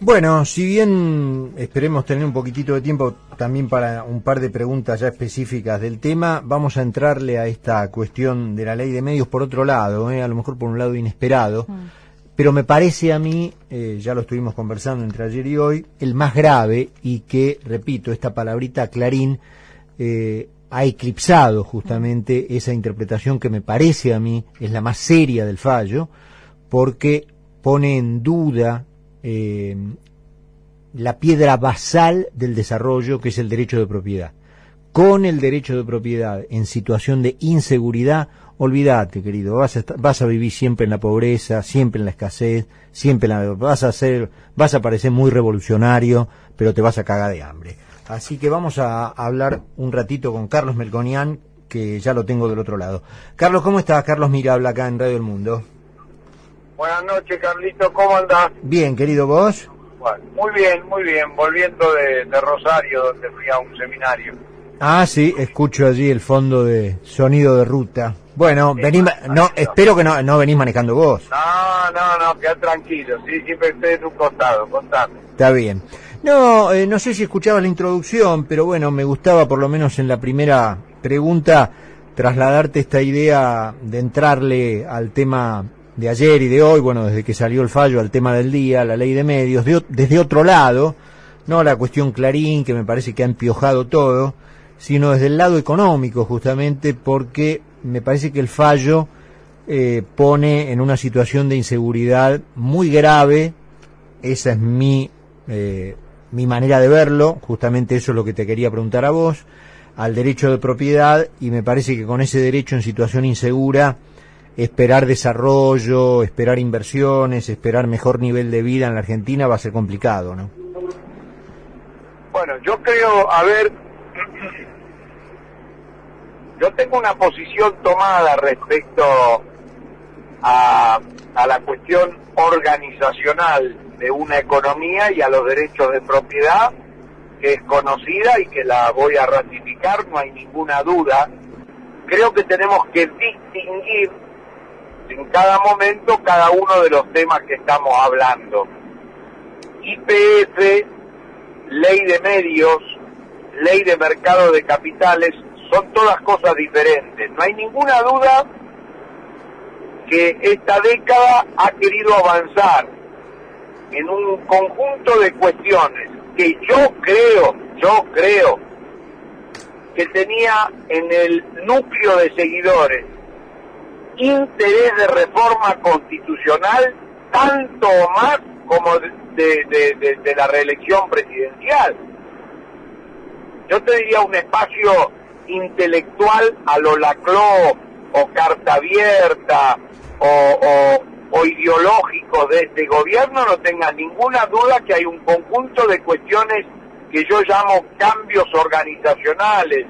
Bueno, si bien esperemos tener un poquitito de tiempo también para un par de preguntas ya específicas del tema, vamos a entrarle a esta cuestión de la ley de medios por otro lado, a lo mejor por un lado inesperado, pero me parece a mí, ya lo estuvimos conversando entre ayer y hoy, el más grave y que, repito, esta palabrita Clarín ha eclipsado justamente esa interpretación que me parece a mí es la más seria del fallo, porque pone en duda la piedra basal del desarrollo, que es el derecho de propiedad. Con el derecho de propiedad en situación de inseguridad, olvídate, querido, vas a vivir siempre en la pobreza, siempre en la escasez, vas a parecer muy revolucionario, pero te vas a cagar de hambre. Así que vamos a hablar un ratito con Carlos Melconian, que ya lo tengo del otro lado. Carlos, ¿cómo estás? Carlos Mira habla acá en Radio El Mundo. Buenas noches, Carlito, ¿cómo andás? Bien, querido, ¿vos? Bueno, muy bien, volviendo de Rosario, donde fui a un seminario. Ah, sí, escucho allí el fondo de sonido de ruta. Bueno, espero que no venís manejando vos. No, quedá tranquilo, sí, siempre estoy de tu costado, contame. Está bien. No sé si escuchabas la introducción, pero bueno, me gustaba por lo menos en la primera pregunta trasladarte esta idea de entrarle al tema de ayer y de hoy, bueno, desde que salió el fallo, al tema del día, la ley de medios, desde otro lado, no la cuestión Clarín, que me parece que ha empiojado todo, sino desde el lado económico, justamente porque me parece que el fallo pone en una situación de inseguridad muy grave. Esa es mi manera de verlo, justamente eso es lo que te quería preguntar a vos, al derecho de propiedad, y me parece que con ese derecho en situación insegura, esperar desarrollo, esperar inversiones, esperar mejor nivel de vida en la Argentina va a ser complicado, ¿no? Bueno, yo creo, yo tengo una posición tomada respecto a la cuestión organizacional de una economía y a los derechos de propiedad, que es conocida y que la voy a ratificar, no hay ninguna duda. Creo que tenemos que distinguir en cada momento cada uno de los temas que estamos hablando. YPF, ley de medios, ley de mercado de capitales, son todas cosas diferentes. No hay ninguna duda que esta década ha querido avanzar en un conjunto de cuestiones que yo creo que tenía en el núcleo de seguidores interés de reforma constitucional tanto o más como de la reelección presidencial. Yo te diría un espacio intelectual a lo Laclau o Carta Abierta o ideológico de este gobierno, no tengas ninguna duda que hay un conjunto de cuestiones que yo llamo cambios organizacionales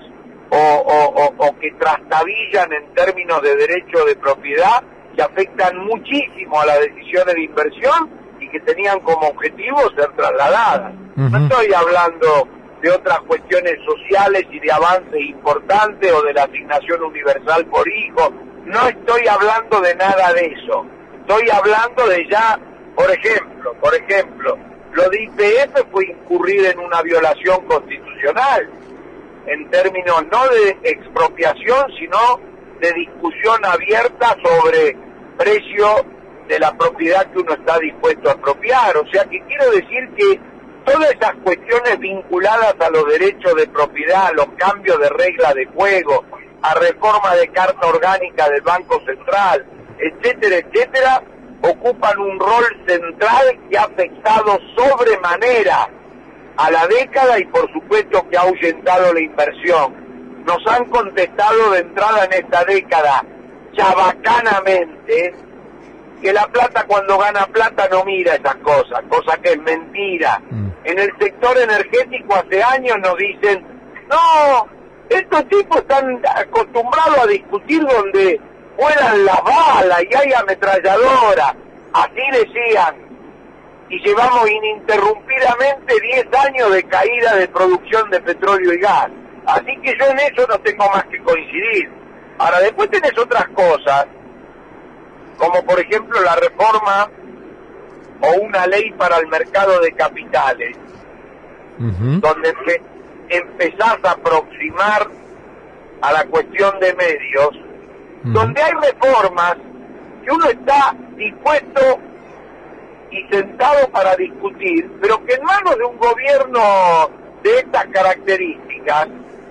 o que trastabillan en términos de derecho de propiedad, que afectan muchísimo a las decisiones de inversión y que tenían como objetivo ser trasladadas. No estoy hablando de otras cuestiones sociales y de avances importantes o de la asignación universal por hijo, no estoy hablando de nada de eso. Estoy hablando de ya, por ejemplo, lo de YPF fue incurrir en una violación constitucional, en términos no de expropiación, sino de discusión abierta sobre precio de la propiedad que uno está dispuesto a expropiar. O sea que quiero decir que todas esas cuestiones vinculadas a los derechos de propiedad, los cambios de regla de juego, a reforma de carta orgánica del Banco Central, etcétera, ocupan un rol central que ha afectado sobremanera a la década y por supuesto que ha ahuyentado la inversión. Nos han contestado de entrada en esta década chabacanamente que la plata, cuando gana plata, no mira esas cosas, cosa que es mentira. En el sector energético hace años nos dicen, no, estos tipos están acostumbrados a discutir donde vuelan las balas y hay ametralladoras, así decían, y llevamos ininterrumpidamente 10 años de caída de producción de petróleo y gas. Así que yo en eso no tengo más que coincidir. Ahora, después tenés otras cosas, como por ejemplo la reforma o una ley para el mercado de capitales, donde empezás a aproximar a la cuestión de medios, donde hay reformas que uno está dispuesto y sentado para discutir, pero que en manos de un gobierno de estas características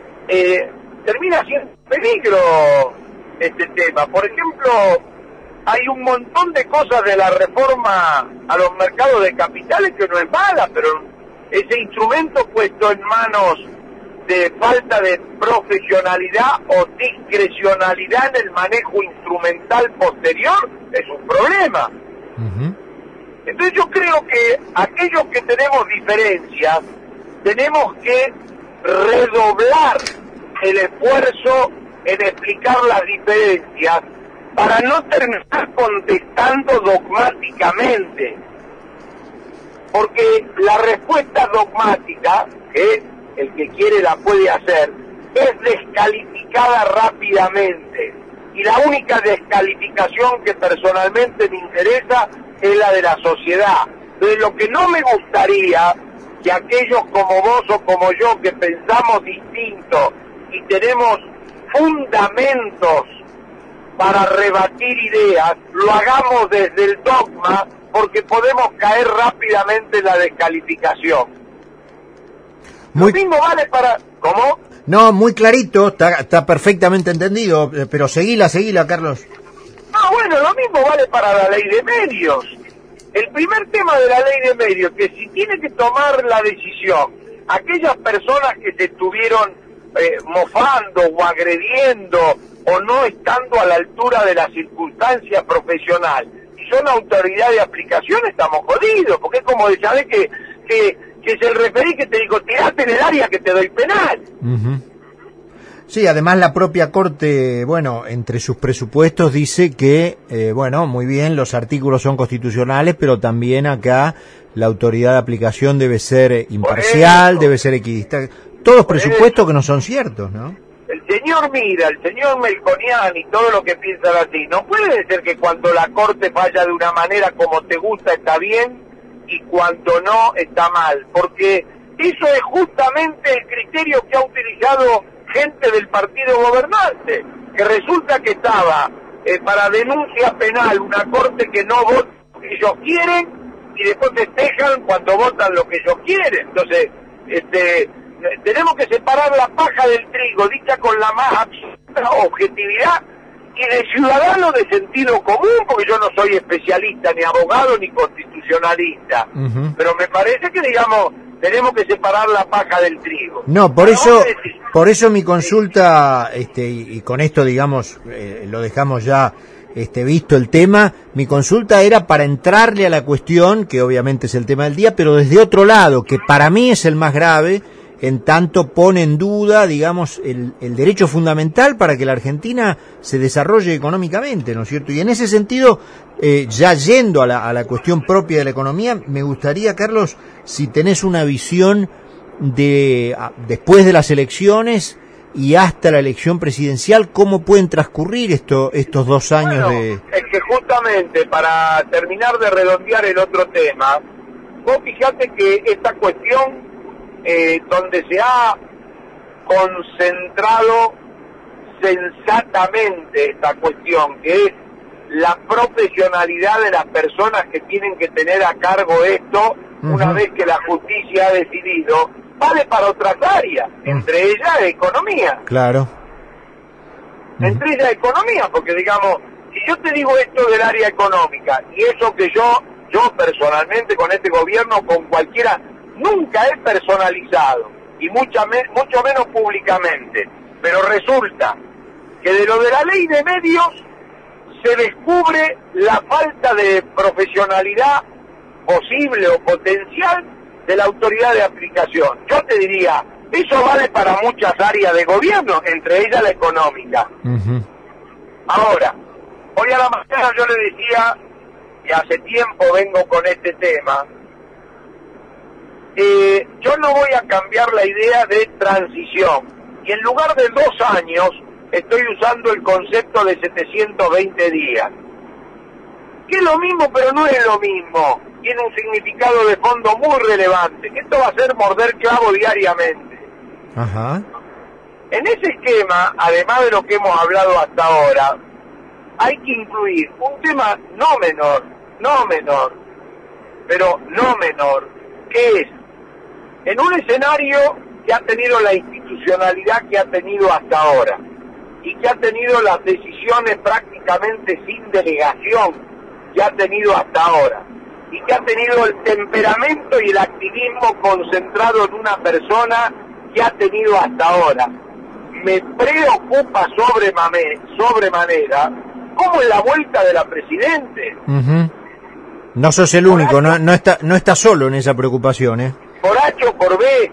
termina siendo peligro este tema. Por ejemplo, hay un montón de cosas de la reforma a los mercados de capitales que no es mala, pero ese instrumento puesto en manos de falta de profesionalidad o discrecionalidad en el manejo instrumental posterior es un problema. Entonces yo creo que aquellos que tenemos diferencias tenemos que redoblar el esfuerzo en explicar las diferencias para no terminar contestando dogmáticamente, porque la respuesta dogmática, que el que quiere la puede hacer, es descalificada rápidamente, y la única descalificación que personalmente me interesa es la de la sociedad. Entonces lo que no me gustaría que aquellos como vos o como yo que pensamos distinto y tenemos fundamentos para rebatir ideas, lo hagamos desde el dogma, porque podemos caer rápidamente en la descalificación. Lo mismo vale para... ¿Cómo? No, muy clarito, está perfectamente entendido, pero seguila, Carlos. Bueno, lo mismo vale para la ley de medios. El primer tema de la ley de medios, que si tiene que tomar la decisión, aquellas personas que se estuvieron mofando o agrediendo o no estando a la altura de la circunstancia profesional y son autoridad de aplicación, estamos jodidos, porque es como de saber que es el referí que te digo, tirate en el área que te doy penal. Sí, además la propia Corte, bueno, entre sus presupuestos dice que, bueno, muy bien, los artículos son constitucionales, pero también acá la autoridad de aplicación debe ser imparcial, debe ser equidistante. Todos presupuestos que no son ciertos, ¿no? El señor Mira, el señor Melconian y todo lo que piensan así, no puede ser que cuando la Corte falla de una manera como te gusta está bien y cuando no está mal, porque eso es justamente el criterio que ha utilizado gente del partido gobernante, que resulta que estaba para denuncia penal una Corte que no vota lo que ellos quieren y después festejan cuando votan lo que ellos quieren. Entonces, tenemos que separar la paja del trigo, dicha con la más absoluta objetividad, y de ciudadano de sentido común, porque yo no soy especialista, ni abogado, ni constitucionalista, pero me parece que, digamos, tenemos que separar la paja del trigo. No, por eso mi consulta, y con esto, digamos, lo dejamos ya visto el tema, mi consulta era para entrarle a la cuestión, que obviamente es el tema del día, pero desde otro lado, que para mí es el más grave, en tanto pone en duda, digamos, el derecho fundamental para que la Argentina se desarrolle económicamente, ¿no es cierto? Y en ese sentido, ya yendo a la cuestión propia de la economía, me gustaría, Carlos, si tenés una visión de después de las elecciones y hasta la elección presidencial, ¿cómo pueden transcurrir estos 2 años de...? Es que justamente, para terminar de redondear el otro tema, vos fijate que esta cuestión donde se ha concentrado sensatamente esta cuestión, que es la profesionalidad de las personas que tienen que tener a cargo esto, una vez que la justicia ha decidido, vale para otras áreas, entre ellas economía. Claro. Entre ellas economía, porque digamos, si yo te digo esto del área económica, y eso que yo personalmente con este gobierno, con cualquiera, nunca he personalizado, y mucho menos públicamente, pero resulta que de lo de la ley de medios se descubre la falta de profesionalidad posible o potencial de la autoridad de aplicación. Yo te diría, eso vale para muchas áreas de gobierno, entre ellas la económica. Ahora, hoy a la mañana yo le decía, y hace tiempo vengo con este tema, yo no voy a cambiar la idea de transición, y en lugar de 2 años estoy usando el concepto de 720 días, que es lo mismo pero no es lo mismo, tiene un significado de fondo muy relevante. Esto va a ser morder clavo diariamente. Ajá. En ese esquema, además de lo que hemos hablado hasta ahora, hay que incluir un tema no menor, que es, en un escenario que ha tenido la institucionalidad que ha tenido hasta ahora, y que ha tenido las decisiones prácticamente sin delegación que ha tenido hasta ahora, y que ha tenido el temperamento y el activismo concentrado en una persona que ha tenido hasta ahora, me preocupa sobremanera cómo es la vuelta de la Presidente. Uh-huh. No sos el único, no está solo en esa preocupación, ¿eh? Por H o por B.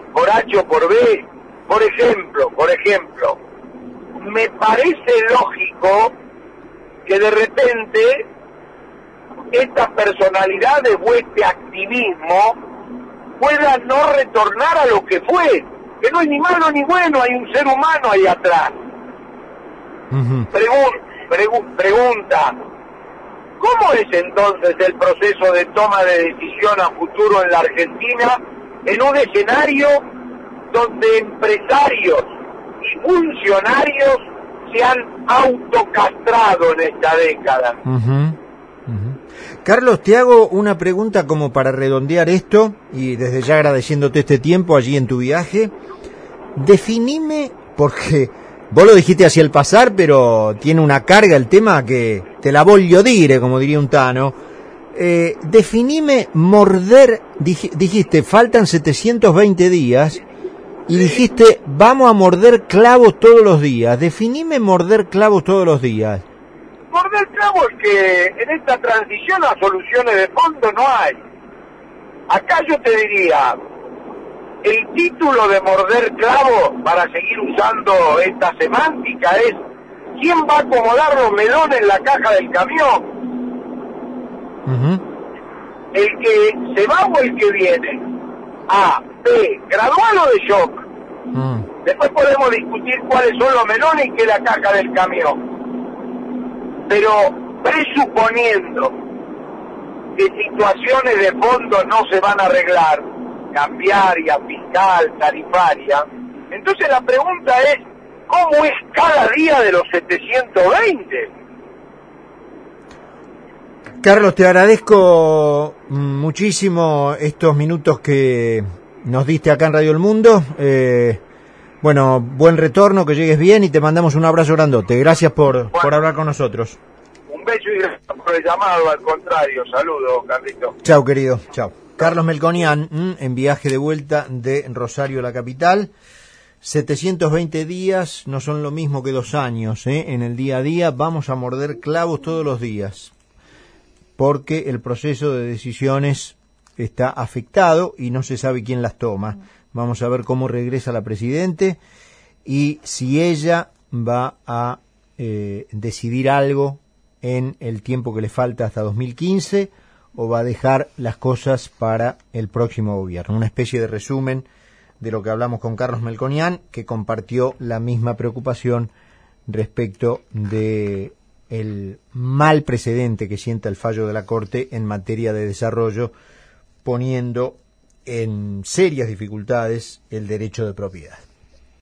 Por ejemplo, me parece lógico que de repente estas personalidades o este activismo pueda no retornar a lo que fue, que no es ni malo ni bueno, hay un ser humano ahí atrás. Uh-huh. Pregunta, ¿cómo es entonces el proceso de toma de decisión a futuro en la Argentina en un escenario donde empresarios y funcionarios se han autocastrado en esta década? Uh-huh. Carlos, te hago una pregunta como para redondear esto, y desde ya agradeciéndote este tiempo allí en tu viaje. Definime, porque vos lo dijiste hacia el pasar, pero tiene una carga el tema que te la voglio dire, como diría un tano. Definime morder, dijiste, faltan 720 días, y dijiste, vamos a morder clavos todos los días. Definime morder clavos todos los días. Morder clavo es que en esta transición a soluciones de fondo no hay. Acá yo te diría, el título de morder clavo, para seguir usando esta semántica, es ¿quién va a acomodar los melones en la caja del camión? Uh-huh. ¿El que se va o el que viene? A, B, gradual o de shock. Después podemos discutir cuáles son los melones y qué es la caja del camión. Pero presuponiendo que situaciones de fondo no se van a arreglar, cambiaria, fiscal, tarifaria, entonces la pregunta es, ¿cómo es cada día de los 720? Carlos, te agradezco muchísimo estos minutos que nos diste acá en Radio El Mundo. Bueno, buen retorno, que llegues bien y te mandamos un abrazo grandote. Gracias por hablar con nosotros. Un beso y gracias por el llamado, al contrario. Saludos, Carlito. Chau, querido. Chau. Carlos Melconian, en viaje de vuelta de Rosario a la capital. 720 días no son lo mismo que 2 años, ¿eh? En el día a día vamos a morder clavos todos los días, porque el proceso de decisiones está afectado y no se sabe quién las toma. Vamos a ver cómo regresa la Presidente y si ella va a decidir algo en el tiempo que le falta hasta 2015 o va a dejar las cosas para el próximo gobierno. Una especie de resumen de lo que hablamos con Carlos Melconian, que compartió la misma preocupación respecto de el mal precedente que sienta el fallo de la Corte en materia de desarrollo, poniendo en serias dificultades el derecho de propiedad.